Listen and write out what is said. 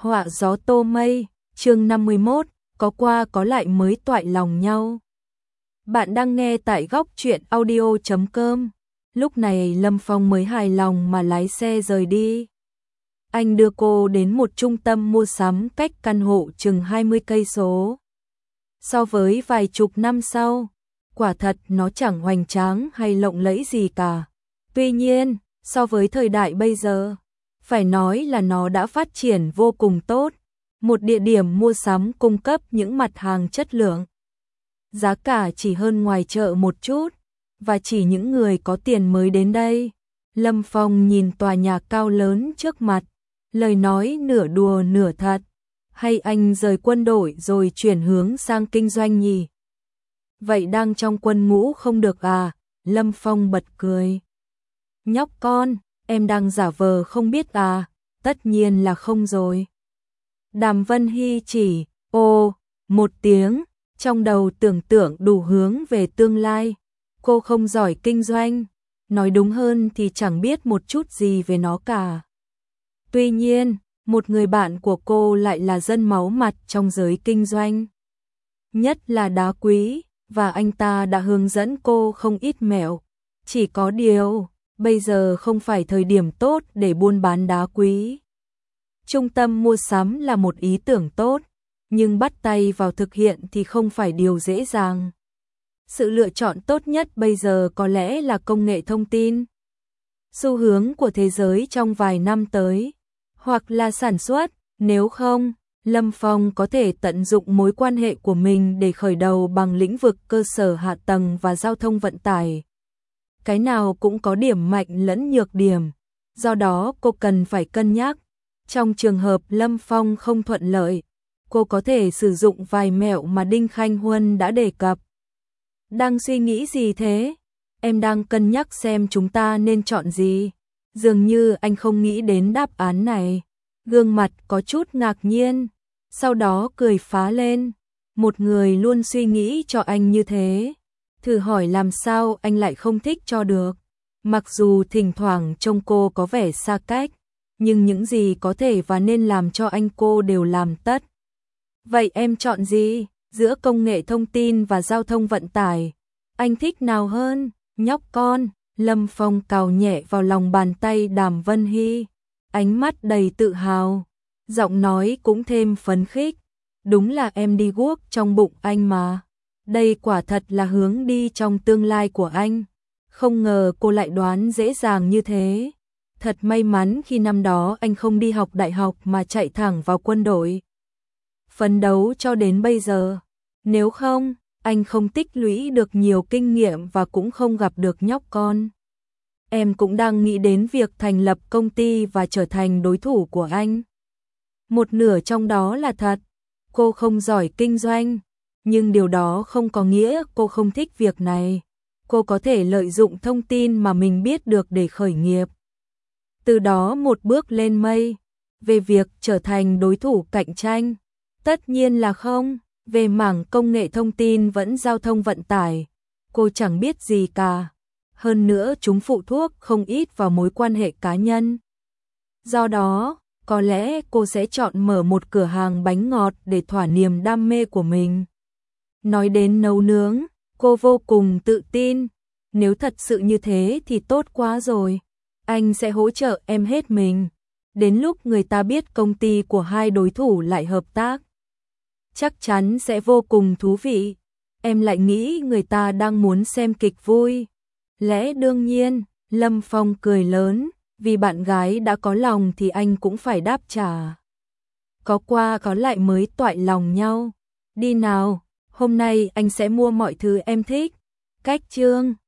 Họa gió tô mây, chương 51, có qua có lại mới toại lòng nhau. Bạn đang nghe tại góc truyện audio.com. Lúc này Lâm Phong mới hài lòng mà lái xe rời đi. Anh đưa cô đến một trung tâm mua sắm cách căn hộ chừng 20 cây số. So với vài chục năm sau, quả thật nó chẳng hoành tráng hay lộng lẫy gì cả. Tuy nhiên, so với thời đại bây giờ, phải nói là nó đã phát triển vô cùng tốt. Một địa điểm mua sắm cung cấp những mặt hàng chất lượng. Giá cả chỉ hơn ngoài chợ một chút, và chỉ những người có tiền mới đến đây. Lâm Phong nhìn tòa nhà cao lớn trước mặt, lời nói nửa đùa nửa thật. Hay anh rời quân đội rồi chuyển hướng sang kinh doanh nhỉ? Vậy đang trong quân ngũ không được à? Lâm Phong bật cười. Nhóc con, em đang giả vờ không biết à? Tất nhiên là không rồi. Đàm Vân Hy chỉ, một tiếng, trong đầu tưởng tượng đủ hướng về tương lai. Cô không giỏi kinh doanh, nói đúng hơn thì chẳng biết một chút gì về nó cả. Tuy nhiên, một người bạn của cô lại là dân máu mặt trong giới kinh doanh. Nhất là đá quý, và anh ta đã hướng dẫn cô không ít mẹo. Chỉ có điều, bây giờ không phải thời điểm tốt để buôn bán đá quý. Trung tâm mua sắm là một ý tưởng tốt, nhưng bắt tay vào thực hiện thì không phải điều dễ dàng. Sự lựa chọn tốt nhất bây giờ có lẽ là công nghệ thông tin. Xu hướng của thế giới trong vài năm tới, hoặc là sản xuất, nếu không, Lâm Phong có thể tận dụng mối quan hệ của mình để khởi đầu bằng lĩnh vực cơ sở hạ tầng và giao thông vận tải. Cái nào cũng có điểm mạnh lẫn nhược điểm, do đó cô cần phải cân nhắc. Trong trường hợp Lâm Phong không thuận lợi, cô có thể sử dụng vài mẹo mà Đinh Khanh Huân đã đề cập. Đang suy nghĩ gì thế? Em đang cân nhắc xem chúng ta nên chọn gì. Dường như anh không nghĩ đến đáp án này. Gương mặt có chút ngạc nhiên, sau đó cười phá lên. Một người luôn suy nghĩ cho anh như thế, thử hỏi làm sao anh lại không thích cho được. Mặc dù thỉnh thoảng trông cô có vẻ xa cách, nhưng những gì có thể và nên làm cho anh cô đều làm tất. Vậy em chọn gì? Giữa công nghệ thông tin và giao thông vận tải, anh thích nào hơn? Nhóc con, Lâm Phong cào nhẹ vào lòng bàn tay Đàm Vân Hy, ánh mắt đầy tự hào, giọng nói cũng thêm phấn khích. Đúng là em đi guốc trong bụng anh mà. Đây quả thật là hướng đi trong tương lai của anh. Không ngờ cô lại đoán dễ dàng như thế. Thật may mắn khi năm đó anh không đi học đại học mà chạy thẳng vào quân đội. Phấn đấu cho đến bây giờ. Nếu không, anh không tích lũy được nhiều kinh nghiệm và cũng không gặp được nhóc con. Em cũng đang nghĩ đến việc thành lập công ty và trở thành đối thủ của anh. Một nửa trong đó là thật. Cô không giỏi kinh doanh, nhưng điều đó không có nghĩa cô không thích việc này. Cô có thể lợi dụng thông tin mà mình biết được để khởi nghiệp. Từ đó một bước lên mây. Về việc trở thành đối thủ cạnh tranh, tất nhiên là không. Về mảng công nghệ thông tin vẫn giao thông vận tải, cô chẳng biết gì cả. Hơn nữa chúng phụ thuộc không ít vào mối quan hệ cá nhân. Do đó, có lẽ cô sẽ chọn mở một cửa hàng bánh ngọt để thỏa niềm đam mê của mình. Nói đến nấu nướng, cô vô cùng tự tin. Nếu thật sự như thế thì tốt quá rồi. Anh sẽ hỗ trợ em hết mình. Đến lúc người ta biết công ty của hai đối thủ lại hợp tác, chắc chắn sẽ vô cùng thú vị. Em lại nghĩ người ta đang muốn xem kịch vui. Lẽ đương nhiên, Lâm Phong cười lớn, vì bạn gái đã có lòng thì anh cũng phải đáp trả. Có qua có lại mới toại lòng nhau. Đi nào, hôm nay anh sẽ mua mọi thứ em thích. Cách chương